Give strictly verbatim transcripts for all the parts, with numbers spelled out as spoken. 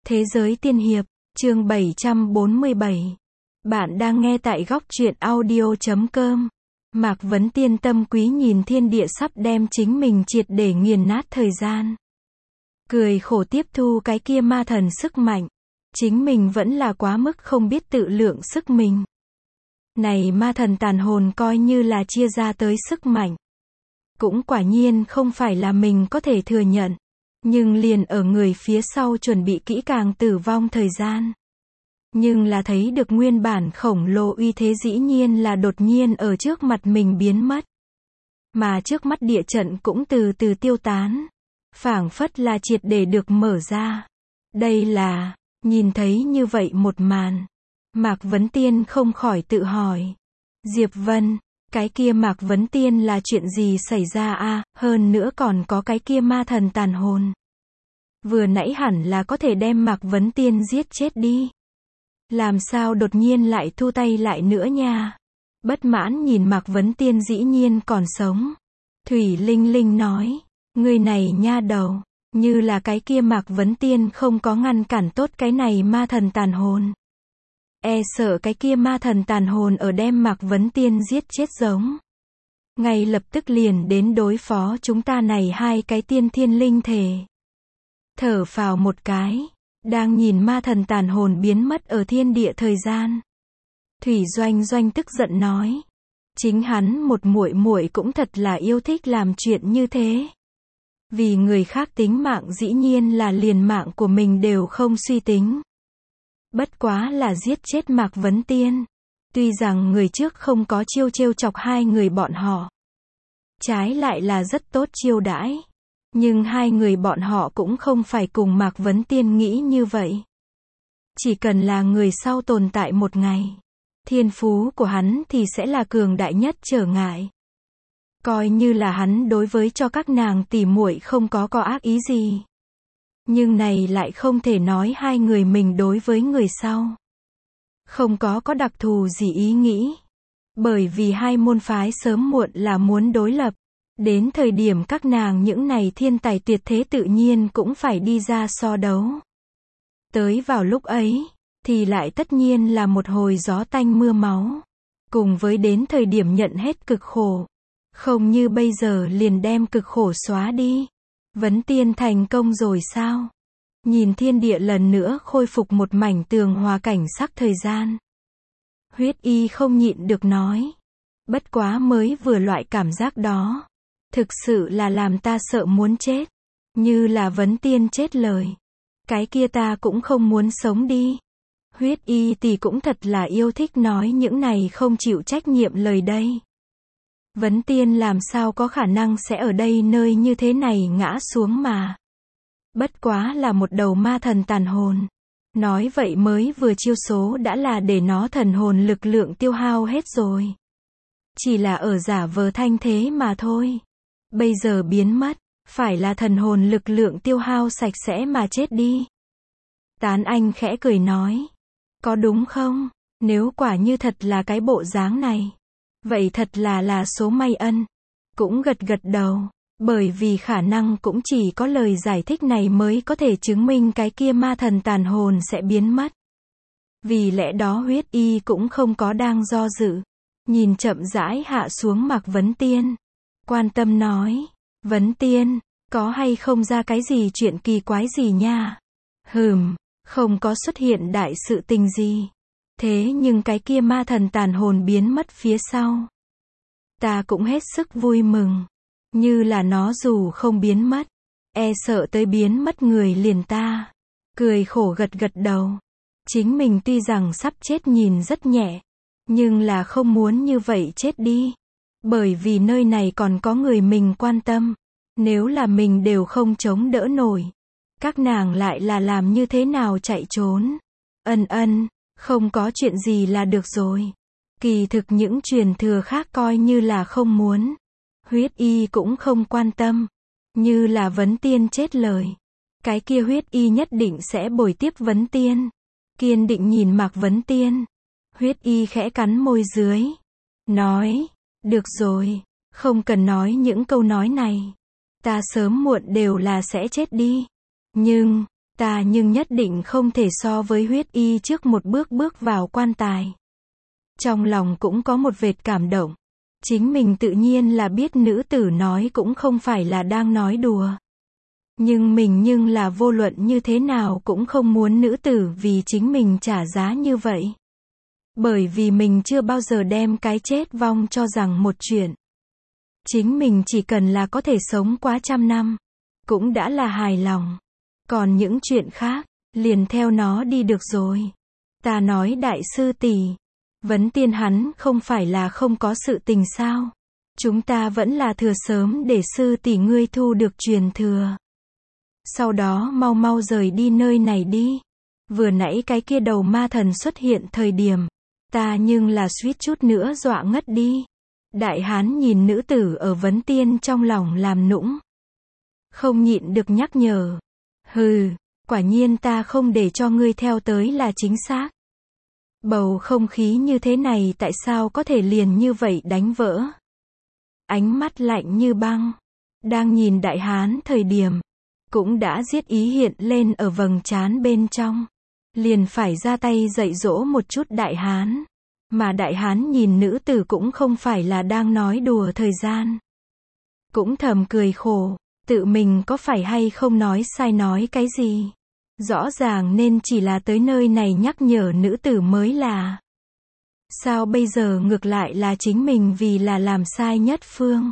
Thế giới tiên hiệp, chương bảy trăm bốn mươi bảy. Bạn đang nghe tại góc truyện audio chấm com. Mạc Vấn Tiên tâm quý nhìn thiên địa sắp đem chính mình triệt để nghiền nát thời gian. Cười khổ tiếp thu cái kia ma thần sức mạnh. Chính mình vẫn là quá mức không biết tự lượng sức mình. Này ma thần tàn hồn coi như là chia ra tới sức mạnh. Cũng quả nhiên không phải là mình có thể thừa nhận. Nhưng liền ở người phía sau chuẩn bị kỹ càng tử vong thời gian. Nhưng là thấy được nguyên bản khổng lồ uy thế dĩ nhiên là đột nhiên ở trước mặt mình biến mất. Mà trước mắt địa trận cũng từ từ tiêu tán. Phảng phất là triệt để được mở ra. Đây là, nhìn thấy như vậy một màn. Mạc Vấn Tiên không khỏi tự hỏi. Diệp Vân, cái kia Mạc Vấn Tiên là chuyện gì xảy ra a? Hơn nữa còn có cái kia ma thần tàn hồn. Vừa nãy hẳn là có thể đem Mạc Vấn Tiên giết chết đi. Làm sao đột nhiên lại thu tay lại nữa nha? Bất mãn nhìn Mạc Vấn Tiên dĩ nhiên còn sống. Thủy Linh Linh nói, người này nha đầu, như là cái kia Mạc Vấn Tiên không có ngăn cản tốt cái này ma thần tàn hồn. E sợ cái kia ma thần tàn hồn ở đem Mạc Vấn Tiên giết chết giống. Ngay lập tức liền đến đối phó chúng ta này hai cái tiên thiên linh thể. Thở phào một cái, đang nhìn ma thần tàn hồn biến mất ở thiên địa thời gian. Thủy Doanh Doanh tức giận nói, chính hắn một muội muội cũng thật là yêu thích làm chuyện như thế. Vì người khác tính mạng dĩ nhiên là liền mạng của mình đều không suy tính. Bất quá là giết chết Mạc Vấn Tiên. Tuy rằng người trước không có chiêu trêu chọc hai người bọn họ. Trái lại là rất tốt chiêu đãi. Nhưng hai người bọn họ cũng không phải cùng Mạc Vấn Tiên nghĩ như vậy. Chỉ cần là người sau tồn tại một ngày. Thiên phú của hắn thì sẽ là cường đại nhất trở ngại. Coi như là hắn đối với cho các nàng tỉ muội không có có ác ý gì. Nhưng này lại không thể nói hai người mình đối với người sau. Không có có đặc thù gì ý nghĩ. Bởi vì hai môn phái sớm muộn là muốn đối lập. Đến thời điểm các nàng những này thiên tài tuyệt thế tự nhiên cũng phải đi ra so đấu. Tới vào lúc ấy, thì lại tất nhiên là một hồi gió tanh mưa máu. Cùng với đến thời điểm nhận hết cực khổ. Không như bây giờ liền đem cực khổ xóa đi. Vấn Tiên thành công rồi sao? Nhìn thiên địa lần nữa khôi phục một mảnh tường hòa cảnh sắc thời gian. Huyết Y không nhịn được nói. Bất quá mới vừa loại cảm giác đó. Thực sự là làm ta sợ muốn chết. Như là Vấn Tiên chết lời. Cái kia ta cũng không muốn sống đi. Huyết Y thì cũng thật là yêu thích nói những này không chịu trách nhiệm lời đây. Vấn Tiên làm sao có khả năng sẽ ở đây nơi như thế này ngã xuống mà. Bất quá là một đầu ma thần tàn hồn. Nói vậy mới vừa chiêu số đã là để nó thần hồn lực lượng tiêu hao hết rồi. Chỉ là ở giả vờ thanh thế mà thôi. Bây giờ biến mất, phải là thần hồn lực lượng tiêu hao sạch sẽ mà chết đi. Tán Anh khẽ cười nói. Có đúng không? Nếu quả như thật là cái bộ dáng này. Vậy thật là là số may ân. Cũng gật gật đầu. Bởi vì khả năng cũng chỉ có lời giải thích này mới có thể chứng minh cái kia ma thần tàn hồn sẽ biến mất. Vì lẽ đó Huyết Y cũng không có đang do dự. Nhìn chậm rãi hạ xuống Mạc Vấn Tiên. Quan tâm nói. Vấn Tiên, có hay không ra cái gì chuyện kỳ quái gì nha? Hừm, không có xuất hiện đại sự tình gì. Thế nhưng cái kia ma thần tàn hồn biến mất phía sau. Ta cũng hết sức vui mừng. Như là nó dù không biến mất. E sợ tới biến mất người liền ta. Cười khổ gật gật đầu. Chính mình tuy rằng sắp chết nhìn rất nhẹ. Nhưng là không muốn như vậy chết đi. Bởi vì nơi này còn có người mình quan tâm. Nếu là mình đều không chống đỡ nổi. Các nàng lại là làm như thế nào chạy trốn. Ân ân, không có chuyện gì là được rồi. Kỳ thực những truyền thừa khác coi như là không muốn. Huyết Y cũng không quan tâm. Như là Vấn Tiên chết lời. Cái kia Huyết Y nhất định sẽ bồi tiếp Vấn Tiên. Kiên định nhìn Mạc Vấn Tiên. Huyết Y khẽ cắn môi dưới. Nói, được rồi, không cần nói những câu nói này. Ta sớm muộn đều là sẽ chết đi. Nhưng, Ta nhưng nhất định không thể so với huyết y trước một bước bước vào quan tài. Trong lòng cũng có một vệt cảm động. Chính mình tự nhiên là biết nữ tử nói cũng không phải là đang nói đùa. Nhưng mình nhưng là vô luận như thế nào cũng không muốn nữ tử vì chính mình trả giá như vậy. Bởi vì mình chưa bao giờ đem cái chết vong cho rằng một chuyện. Chính mình chỉ cần là có thể sống quá trăm năm, cũng đã là hài lòng. Còn những chuyện khác, liền theo nó đi được rồi. Ta nói đại sư tỷ, Vấn Tiên hắn không phải là không có sự tình sao? Chúng ta vẫn là thừa sớm để sư tỷ ngươi thu được truyền thừa. Sau đó mau mau rời đi nơi này đi. Vừa nãy cái kia đầu ma thần xuất hiện thời điểm, ta nhưng là suýt chút nữa dọa ngất đi. Đại hán nhìn nữ tử ở Vấn Tiên trong lòng làm nũng. Không nhịn được nhắc nhở. Hừ, quả nhiên ta không để cho ngươi theo tới là chính xác. Bầu không khí như thế này tại sao có thể liền như vậy đánh vỡ? Ánh mắt lạnh như băng. Đang nhìn đại hán thời điểm, cũng đã giết ý hiện lên ở vầng trán bên trong. Liền phải ra tay dạy dỗ một chút đại hán. Mà đại hán nhìn nữ tử cũng không phải là đang nói đùa thời gian. Cũng thầm cười khổ, tự mình có phải hay không nói sai nói cái gì. Rõ ràng nên chỉ là tới nơi này nhắc nhở nữ tử mới là. Sao bây giờ ngược lại là chính mình vì là làm sai nhất phương?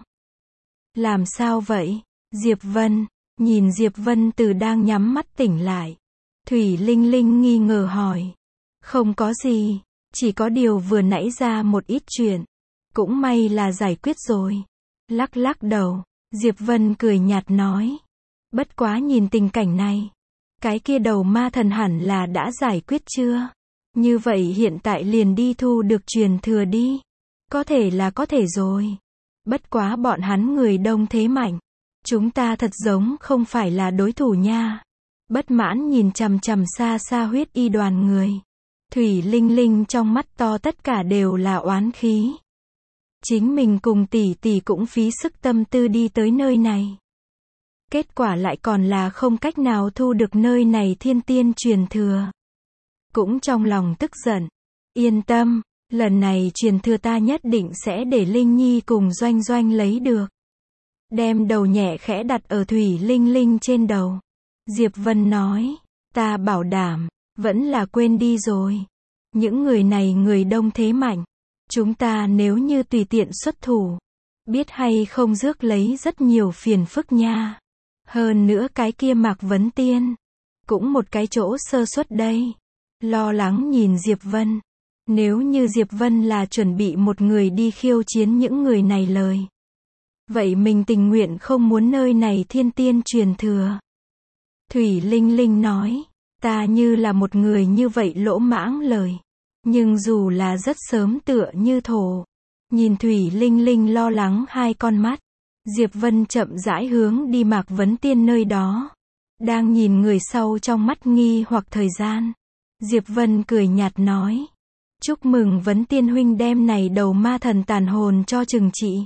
Làm sao vậy? Diệp Vân, nhìn Diệp Vân từ đang nhắm mắt tỉnh lại. Thủy Linh Linh nghi ngờ hỏi. Không có gì, chỉ có điều vừa nãy ra một ít chuyện. Cũng may là giải quyết rồi. Lắc lắc đầu, Diệp Vân cười nhạt nói. Bất quá nhìn tình cảnh này. Cái kia đầu ma thần hẳn là đã giải quyết chưa? Như vậy hiện tại liền đi thu được truyền thừa đi. Có thể là có thể rồi. Bất quá bọn hắn người đông thế mạnh. Chúng ta thật giống không phải là đối thủ nha. Bất mãn nhìn chằm chằm xa xa huyết y đoàn người. Thủy Linh Linh trong mắt to tất cả đều là oán khí. Chính mình cùng tỷ tỷ cũng phí sức tâm tư đi tới nơi này. Kết quả lại còn là không cách nào thu được nơi này thiên tiên truyền thừa. Cũng trong lòng tức giận. Yên tâm, lần này truyền thừa ta nhất định sẽ để Linh Nhi cùng Doanh Doanh lấy được. Đem đầu nhẹ khẽ đặt ở Thủy Linh Linh trên đầu. Diệp Vân nói, ta bảo đảm, vẫn là quên đi rồi. Những người này người đông thế mạnh. Chúng ta nếu như tùy tiện xuất thủ, biết hay không rước lấy rất nhiều phiền phức nha. Hơn nữa cái kia Mạc Vấn Tiên, cũng một cái chỗ sơ suất đây. Lo lắng nhìn Diệp Vân. Nếu như Diệp Vân là chuẩn bị một người đi khiêu chiến những người này lời. Vậy mình tình nguyện không muốn nơi này thiên tiên truyền thừa. Thủy Linh Linh nói, ta như là một người như vậy lỗ mãng lời. Nhưng dù là rất sớm tựa như thổ. Nhìn Thủy Linh Linh lo lắng hai con mắt. Diệp Vân chậm rãi hướng đi Mạc Vấn Tiên nơi đó. Đang nhìn người sau trong mắt nghi hoặc thời gian. Diệp Vân cười nhạt nói. Chúc mừng Vấn Tiên huynh đem này đầu ma thần tàn hồn cho trừng trị.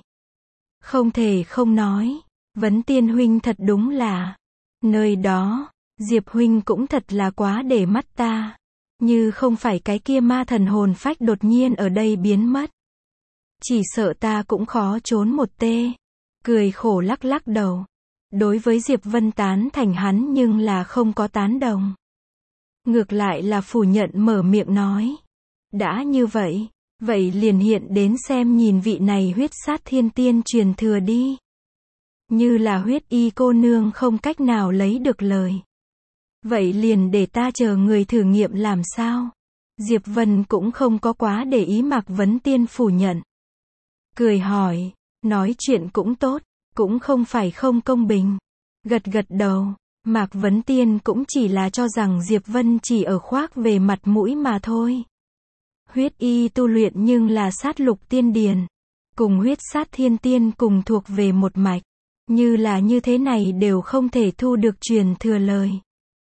Không thể không nói. Vấn Tiên huynh thật đúng là. Nơi đó, Diệp huynh cũng thật là quá để mắt ta. Như không phải cái kia ma thần hồn phách đột nhiên ở đây biến mất. Chỉ sợ ta cũng khó trốn một tê. Cười khổ lắc lắc đầu. Đối với Diệp Vân tán thành hắn nhưng là không có tán đồng. Ngược lại là phủ nhận mở miệng nói. Đã như vậy, vậy liền hiện đến xem nhìn vị này huyết sát thiên tiên truyền thừa đi. Như là huyết y cô nương không cách nào lấy được lời. Vậy liền để ta chờ người thử nghiệm làm sao. Diệp Vân cũng không có quá để ý Mạc Vấn Tiên phủ nhận. Cười hỏi, nói chuyện cũng tốt, cũng không phải không công bình. Gật gật đầu, Mạc Vấn Tiên cũng chỉ là cho rằng Diệp Vân chỉ ở khoác về mặt mũi mà thôi. Huyết y tu luyện nhưng là sát lục tiên điền. Cùng huyết sát thiên tiên cùng thuộc về một mạch. Như là như thế này đều không thể thu được truyền thừa lời.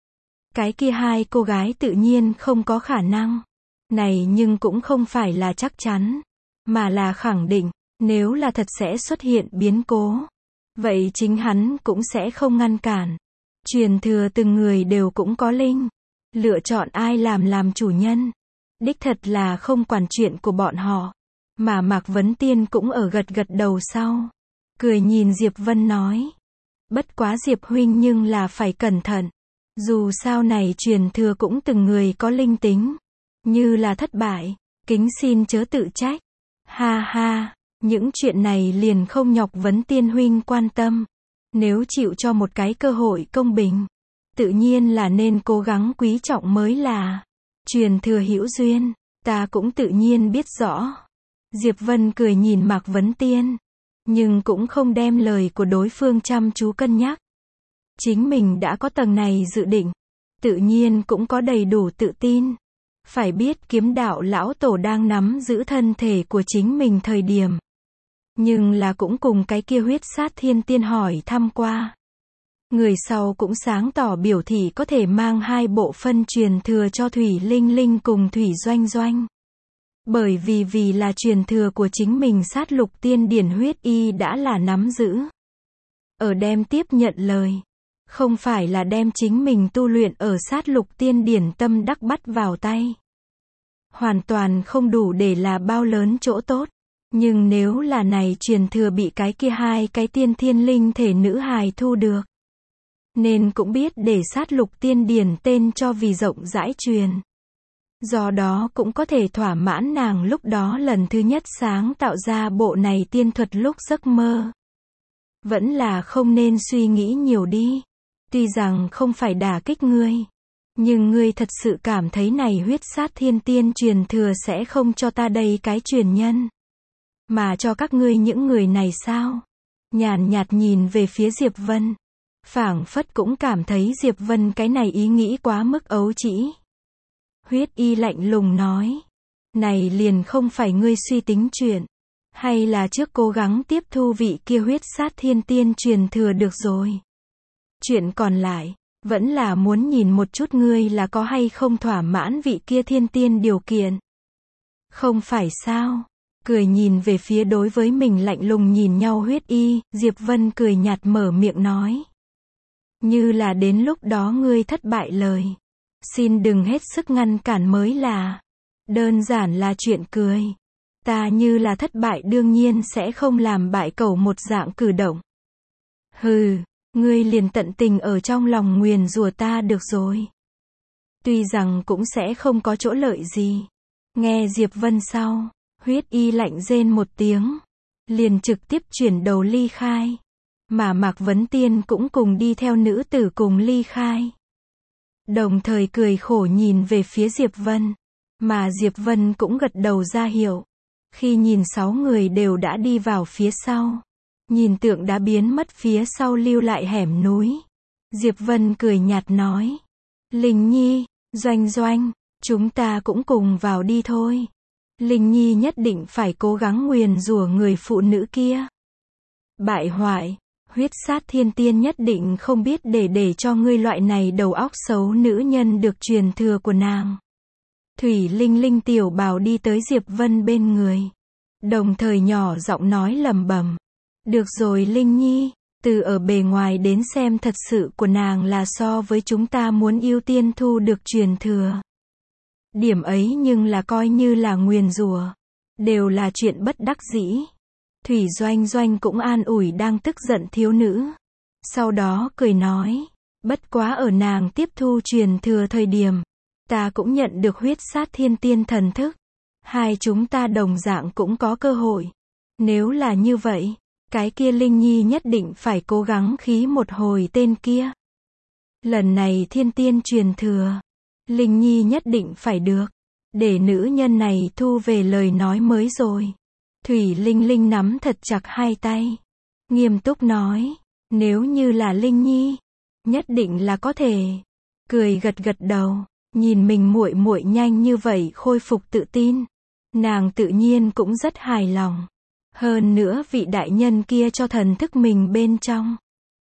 Cái kia hai cô gái tự nhiên không có khả năng. Này nhưng cũng không phải là chắc chắn. Mà là khẳng định, nếu là thật sẽ xuất hiện biến cố. Vậy chính hắn cũng sẽ không ngăn cản. Truyền thừa từng người đều cũng có linh. Lựa chọn ai làm làm chủ nhân. Đích thật là không quản chuyện của bọn họ. Mà Mạc Vấn Tiên cũng ở gật gật đầu sau. Cười nhìn Diệp Vân nói. Bất quá Diệp huynh nhưng là phải cẩn thận. Dù sao này truyền thừa cũng từng người có linh tính. Như là thất bại, kính xin chớ tự trách. Ha ha, những chuyện này liền không nhọc Vấn Tiên huynh quan tâm. Nếu chịu cho một cái cơ hội công bình, tự nhiên là nên cố gắng quý trọng mới là. Truyền thừa hữu duyên, ta cũng tự nhiên biết rõ. Diệp Vân cười nhìn Mạc Vấn Tiên, nhưng cũng không đem lời của đối phương chăm chú cân nhắc. Chính mình đã có tầng này dự định, tự nhiên cũng có đầy đủ tự tin. Phải biết kiếm đạo lão tổ đang nắm giữ thân thể của chính mình thời điểm. Nhưng là cũng cùng cái kia huyết sát thiên tiên hỏi thăm qua. Người sau cũng sáng tỏ biểu thị có thể mang hai bộ phân truyền thừa cho Thủy Linh Linh cùng Thủy Doanh Doanh. Bởi vì vì là truyền thừa của chính mình sát lục tiên điển huyết y đã là nắm giữ. Ở đem tiếp nhận lời. Không phải là đem chính mình tu luyện ở sát lục tiên điển tâm đắc bắt vào tay. Hoàn toàn không đủ để là bao lớn chỗ tốt. Nhưng nếu là này truyền thừa bị cái kia hai cái tiên thiên linh thể nữ hài thu được. Nên cũng biết để sát lục tiên điển tên cho vì rộng rãi truyền. Do đó cũng có thể thỏa mãn nàng lúc đó lần thứ nhất sáng tạo ra bộ này tiên thuật lúc giấc mơ. Vẫn là không nên suy nghĩ nhiều đi. Tuy rằng không phải đả kích ngươi. Nhưng ngươi thật sự cảm thấy này huyết sát thiên tiên truyền thừa sẽ không cho ta đây cái truyền nhân. Mà cho các ngươi những người này sao? Nhàn nhạt nhìn về phía Diệp Vân. Phảng phất cũng cảm thấy Diệp Vân cái này ý nghĩ quá mức ấu trĩ. Huyết y lạnh lùng nói. Này liền không phải ngươi suy tính chuyện. Hay là trước cố gắng tiếp thu vị kia huyết sát thiên tiên truyền thừa được rồi. Chuyện còn lại, vẫn là muốn nhìn một chút ngươi là có hay không thỏa mãn vị kia thiên tiên điều kiện. Không phải sao? Cười nhìn về phía đối với mình lạnh lùng nhìn nhau huyết y, Diệp Vân cười nhạt mở miệng nói. Như là đến lúc đó ngươi thất bại lời. Xin đừng hết sức ngăn cản mới là. Đơn giản là chuyện cười. Ta như là thất bại đương nhiên sẽ không làm bại cẩu một dạng cử động. Hừ, ngươi liền tận tình ở trong lòng nguyền rủa ta được rồi. Tuy rằng cũng sẽ không có chỗ lợi gì. Nghe Diệp Vân sau, huyết y lạnh rên một tiếng. Liền trực tiếp chuyển đầu ly khai. Mà Mạc Vấn Tiên cũng cùng đi theo nữ tử cùng ly khai. Đồng thời cười khổ nhìn về phía Diệp Vân. Mà Diệp Vân cũng gật đầu ra hiệu. Khi nhìn sáu người đều đã đi vào phía sau. Nhìn tượng đã biến mất phía sau lưu lại hẻm núi. Diệp Vân cười nhạt nói. Linh Nhi, Doanh Doanh, chúng ta cũng cùng vào đi thôi. Linh Nhi nhất định phải cố gắng nguyền rủa người phụ nữ kia. Bại hoại, huyết sát thiên tiên nhất định không biết để để cho ngươi loại này đầu óc xấu nữ nhân được truyền thừa của nàng. Thủy Linh Linh tiểu bào đi tới Diệp Vân bên người. Đồng thời nhỏ giọng nói lẩm bẩm. Được rồi Linh Nhi, từ ở bề ngoài đến xem thật sự của nàng là so với chúng ta muốn ưu tiên thu được truyền thừa. Điểm ấy nhưng là coi như là nguyền rủa. Đều là chuyện bất đắc dĩ. Thủy Doanh Doanh cũng an ủi đang tức giận thiếu nữ. Sau đó cười nói. Bất quá ở nàng tiếp thu truyền thừa thời điểm. Ta cũng nhận được huyết sát thiên tiên thần thức. Hai chúng ta đồng dạng cũng có cơ hội. Nếu là như vậy, cái kia Linh Nhi nhất định phải cố gắng khí một hồi tên kia. Lần này thiên tiên truyền thừa. Linh Nhi nhất định phải được. Để nữ nhân này thu về lời nói mới rồi. Thủy Linh Linh nắm thật chặt hai tay. Nghiêm túc nói. Nếu như là Linh Nhi. Nhất định là có thể. Cười gật gật đầu. Nhìn mình muội muội nhanh như vậy khôi phục tự tin. Nàng tự nhiên cũng rất hài lòng. Hơn nữa vị đại nhân kia cho thần thức mình bên trong.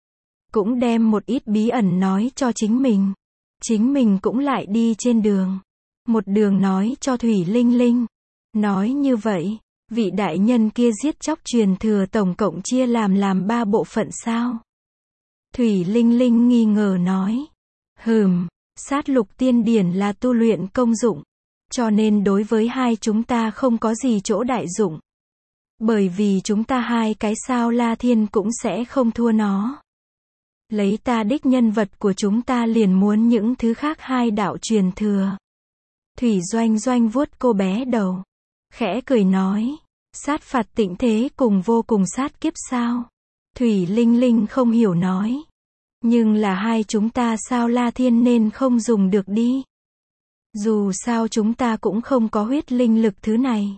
Cũng đem một ít bí ẩn nói cho chính mình. Chính mình cũng lại đi trên đường. Một đường nói cho Thủy Linh Linh. Nói như vậy, vị đại nhân kia giết chóc truyền thừa tổng cộng chia làm làm ba bộ phận sao? Thủy Linh Linh nghi ngờ nói. Hừm, sát lục tiên điển là tu luyện công dụng. Cho nên đối với hai chúng ta không có gì chỗ đại dụng. Bởi vì chúng ta hai cái sao La Thiên cũng sẽ không thua nó. Lấy ta đích nhân vật của chúng ta liền muốn những thứ khác hai đạo truyền thừa. Thủy Doanh Doanh vuốt cô bé đầu. Khẽ cười nói. Sát phạt tịnh thế cùng vô cùng sát kiếp sao? Thủy Linh Linh không hiểu nói. Nhưng là hai chúng ta sao La Thiên nên không dùng được đi. Dù sao chúng ta cũng không có huyết linh lực thứ này.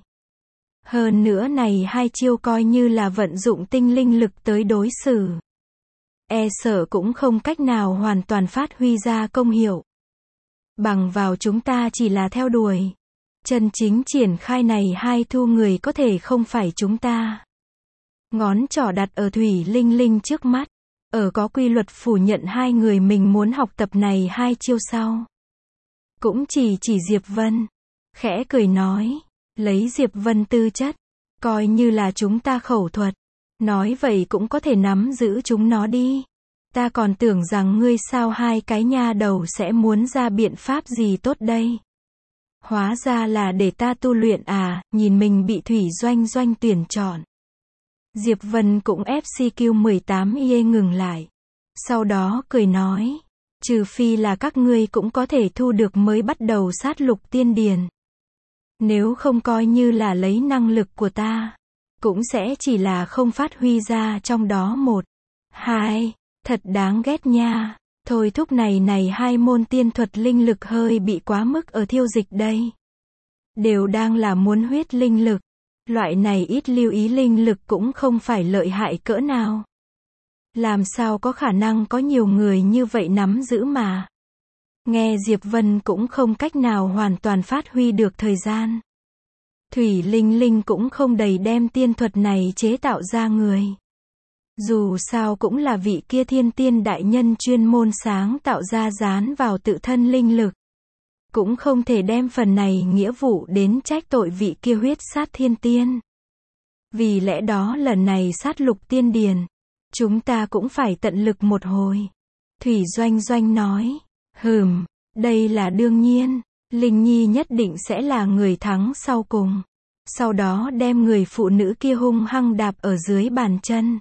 Hơn nữa này hai chiêu coi như là vận dụng tinh linh lực tới đối xử. E sợ cũng không cách nào hoàn toàn phát huy ra công hiệu. Bằng vào chúng ta chỉ là theo đuổi. Chân chính triển khai này hai thu người có thể không phải chúng ta. Ngón trỏ đặt ở Thủy Linh Linh trước mắt. Ở có quy luật phủ nhận hai người mình muốn học tập này hai chiêu sau. Cũng chỉ chỉ Diệp Vân. Khẽ cười nói. Lấy Diệp Vân tư chất. Coi như là chúng ta khẩu thuật. Nói vậy cũng có thể nắm giữ chúng nó đi. Ta còn tưởng rằng ngươi sao hai cái nha đầu sẽ muốn ra biện pháp gì tốt đây. Hóa ra là để ta tu luyện à, nhìn mình bị Thủy Doanh Doanh tuyển chọn. Diệp Vân cũng ép xê quy mười tám i e ngừng lại. Sau đó cười nói. Trừ phi là các ngươi cũng có thể thu được mới bắt đầu sát lục tiên điển. Nếu không coi như là lấy năng lực của ta. Cũng sẽ chỉ là không phát huy ra trong đó một. Hai. Thật đáng ghét nha. Thôi thúc này này hai môn tiên thuật linh lực hơi bị quá mức ở thiêu dịch đây. Đều đang là muốn huyết linh lực. Loại này ít lưu ý linh lực cũng không phải lợi hại cỡ nào. Làm sao có khả năng có nhiều người như vậy nắm giữ mà. Nghe Diệp Vân cũng không cách nào hoàn toàn phát huy được thời gian. Thủy Linh Linh cũng không đầy đem tiên thuật này chế tạo ra người. Dù sao cũng là vị kia thiên tiên đại nhân chuyên môn sáng tạo ra dán vào tự thân linh lực. Cũng không thể đem phần này nghĩa vụ đến trách tội vị kia huyết sát thiên tiên. Vì lẽ đó lần này sát lục tiên điển, chúng ta cũng phải tận lực một hồi. Thủy Doanh Doanh nói. Hừm, đây là đương nhiên. Linh Nhi nhất định sẽ là người thắng sau cùng. Sau đó đem người phụ nữ kia hung hăng đạp ở dưới bàn chân.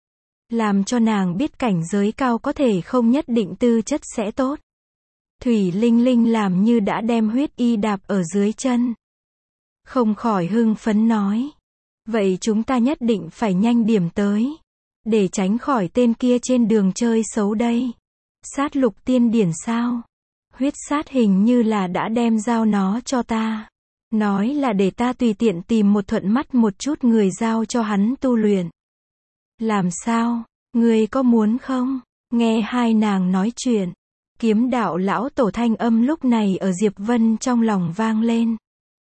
Làm cho nàng biết cảnh giới cao có thể không nhất định tư chất sẽ tốt. Thủy Linh Linh làm như đã đem huyết y đạp ở dưới chân. Không khỏi hưng phấn nói. Vậy chúng ta nhất định phải nhanh điểm tới. Để tránh khỏi tên kia trên đường chơi xấu đây. Sát lục tiên điển sao? Huyết sát hình như là đã đem giao nó cho ta. Nói là để ta tùy tiện tìm một thuận mắt một chút người giao cho hắn tu luyện. Làm sao? Ngươi có muốn không? Nghe hai nàng nói chuyện. Kiếm đạo lão tổ thanh âm lúc này ở Diệp Vân trong lòng vang lên.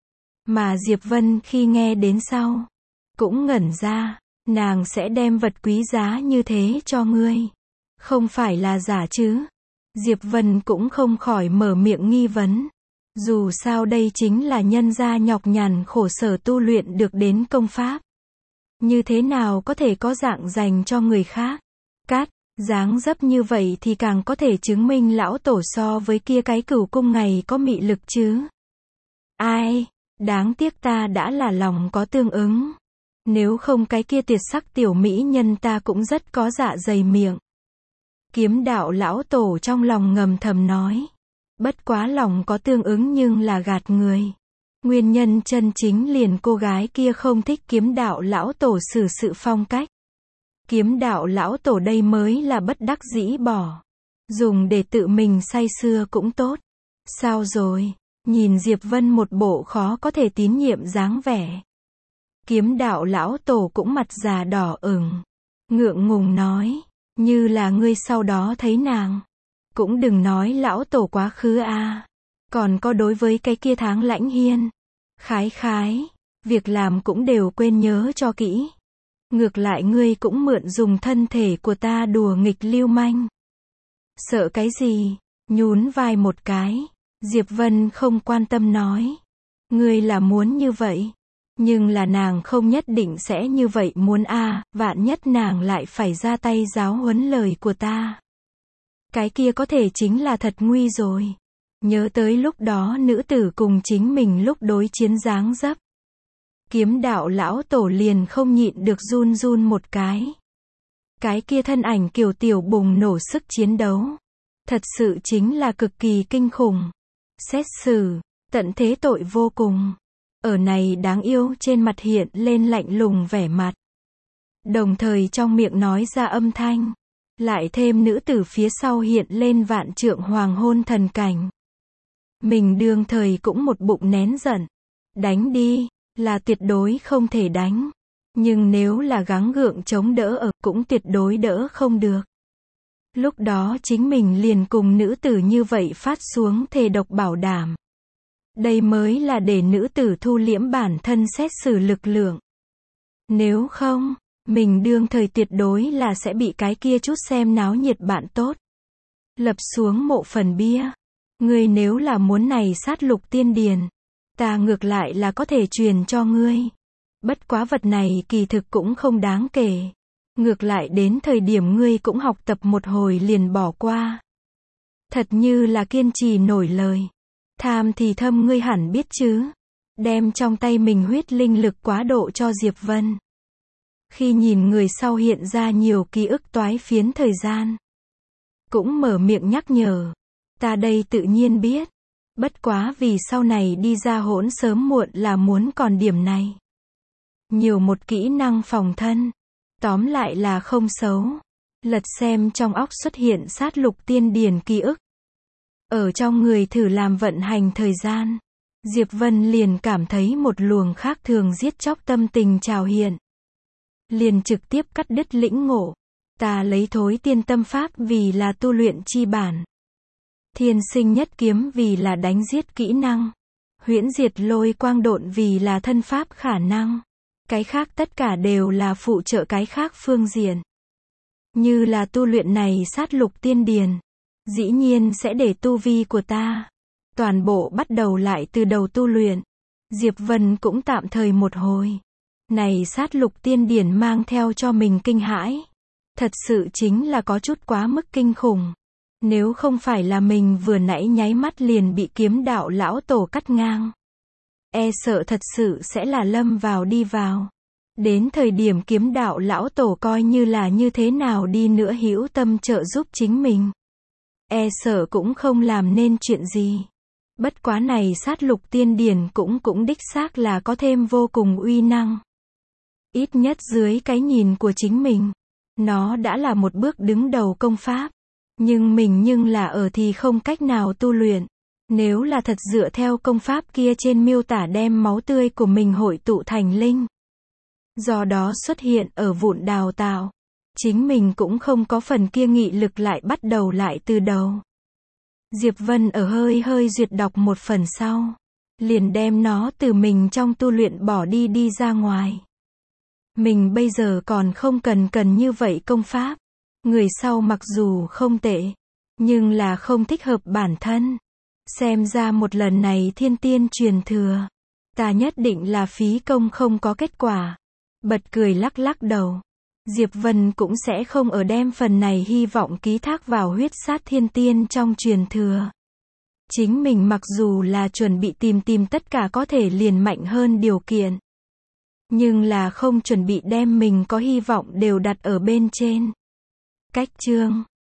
Mà Diệp Vân khi nghe đến sau. Cũng ngẩn ra. Nàng sẽ đem vật quý giá như thế cho ngươi. Không phải là giả chứ? Diệp Vân cũng không khỏi mở miệng nghi vấn. Dù sao đây chính là nhân gia nhọc nhằn khổ sở tu luyện được đến công pháp. Như thế nào có thể có dạng dành cho người khác? Cát, dáng dấp như vậy thì càng có thể chứng minh lão tổ so với kia cái cửu cung ngày có mị lực chứ. Ai, đáng tiếc ta đã là lòng có tương ứng. Nếu không cái kia tuyệt sắc tiểu mỹ nhân ta cũng rất có dạ dày miệng. Kiếm đạo lão tổ trong lòng ngầm thầm nói. Bất quá lòng có tương ứng nhưng là gạt người. Nguyên nhân chân chính liền cô gái kia không thích kiếm đạo lão tổ xử sự phong cách. Kiếm đạo lão tổ đây mới là bất đắc dĩ bỏ. Dùng để tự mình say sưa cũng tốt. Sao rồi? Nhìn Diệp Vân một bộ khó có thể tín nhiệm dáng vẻ. Kiếm đạo lão tổ cũng mặt già đỏ ửng. Ngượng ngùng nói. Như là ngươi sau đó thấy nàng. Cũng đừng nói lão tổ quá khứ a à. Còn có đối với cái kia Tháng Lãnh Hiên. Khái khái. Việc làm cũng đều quên nhớ cho kỹ. Ngược lại ngươi cũng mượn dùng thân thể của ta đùa nghịch lưu manh. Sợ cái gì? Nhún vai một cái. Diệp Vân không quan tâm nói. Ngươi là muốn như vậy. Nhưng là nàng không nhất định sẽ như vậy muốn a à, vạn nhất nàng lại phải ra tay giáo huấn lời của ta. Cái kia có thể chính là thật nguy rồi. Nhớ tới lúc đó nữ tử cùng chính mình lúc đối chiến dáng dấp. Kiếm đạo lão tổ liền không nhịn được run run một cái. Cái kia thân ảnh kiều tiểu bùng nổ sức chiến đấu. Thật sự chính là cực kỳ kinh khủng. Xét xử, tận thế tội vô cùng. Ở này đáng yêu trên mặt hiện lên lạnh lùng vẻ mặt. Đồng thời trong miệng nói ra âm thanh. Lại thêm nữ tử phía sau hiện lên vạn trượng hoàng hôn thần cảnh. Mình đương thời cũng một bụng nén giận. Đánh đi, là tuyệt đối không thể đánh. Nhưng nếu là gắng gượng chống đỡ ở, cũng tuyệt đối đỡ không được. Lúc đó chính mình liền cùng nữ tử như vậy phát xuống thề độc bảo đảm. Đây mới là để nữ tử thu liễm bản thân xét xử lực lượng. Nếu không, mình đương thời tuyệt đối là sẽ bị cái kia chút xem náo nhiệt bạn tốt lập xuống mộ phần bia. Ngươi nếu là muốn này sát lục tiên điền, ta ngược lại là có thể truyền cho ngươi. Bất quá vật này kỳ thực cũng không đáng kể. Ngược lại đến thời điểm ngươi cũng học tập một hồi liền bỏ qua. Thật như là kiên trì nổi lời. Tham thì thâm ngươi hẳn biết chứ. Đem trong tay mình huyết linh lực quá độ cho Diệp Vân. Khi nhìn người sau hiện ra nhiều ký ức toái phiến thời gian. Cũng mở miệng nhắc nhở. Ta đây tự nhiên biết. Bất quá vì sau này đi ra hỗn sớm muộn là muốn còn điểm này. Nhiều một kỹ năng phòng thân. Tóm lại là không xấu. Lật xem trong óc xuất hiện sát lục tiên điển ký ức. Ở trong người thử làm vận hành thời gian. Diệp Vân liền cảm thấy một luồng khác thường giết chóc tâm tình trào hiện. Liền trực tiếp cắt đứt lĩnh ngộ. Ta lấy thối tiên tâm pháp vì là tu luyện chi bản. Thiên sinh nhất kiếm vì là đánh giết kỹ năng. Huyễn diệt lôi quang độn vì là thân pháp khả năng. Cái khác tất cả đều là phụ trợ cái khác phương diện. Như là tu luyện này sát lục tiên điền. Dĩ nhiên sẽ để tu vi của ta. Toàn bộ bắt đầu lại từ đầu tu luyện. Diệp Vân cũng tạm thời một hồi. Này sát lục tiên điển mang theo cho mình kinh hãi. Thật sự chính là có chút quá mức kinh khủng. Nếu không phải là mình vừa nãy nháy mắt liền bị kiếm đạo lão tổ cắt ngang. E sợ thật sự sẽ là lâm vào đi vào. Đến thời điểm kiếm đạo lão tổ coi như là như thế nào đi nữa hữu tâm trợ giúp chính mình. E sợ cũng không làm nên chuyện gì. Bất quá này sát lục tiên điển cũng cũng đích xác là có thêm vô cùng uy năng. Ít nhất dưới cái nhìn của chính mình. Nó đã là một bước đứng đầu công pháp. Nhưng mình nhưng là ở thì không cách nào tu luyện. Nếu là thật dựa theo công pháp kia trên miêu tả đem máu tươi của mình hội tụ thành linh. Do đó xuất hiện ở vụn đào tạo. Chính mình cũng không có phần kia nghị lực lại bắt đầu lại từ đầu. Diệp Vân ở hơi hơi duyệt đọc một phần sau. Liền đem nó từ mình trong tu luyện bỏ đi đi ra ngoài. Mình bây giờ còn không cần cần như vậy công pháp. Người sau mặc dù không tệ. Nhưng là không thích hợp bản thân. Xem ra một lần này thiên tiên truyền thừa. Ta nhất định là phí công không có kết quả. Bật cười lắc lắc đầu. Diệp Vân cũng sẽ không ở đem phần này hy vọng ký thác vào huyết sát thiên tiên trong truyền thừa. Chính mình mặc dù là chuẩn bị tìm tìm tất cả có thể liền mạnh hơn điều kiện. Nhưng là không chuẩn bị đem mình có hy vọng đều đặt ở bên trên. Cách chương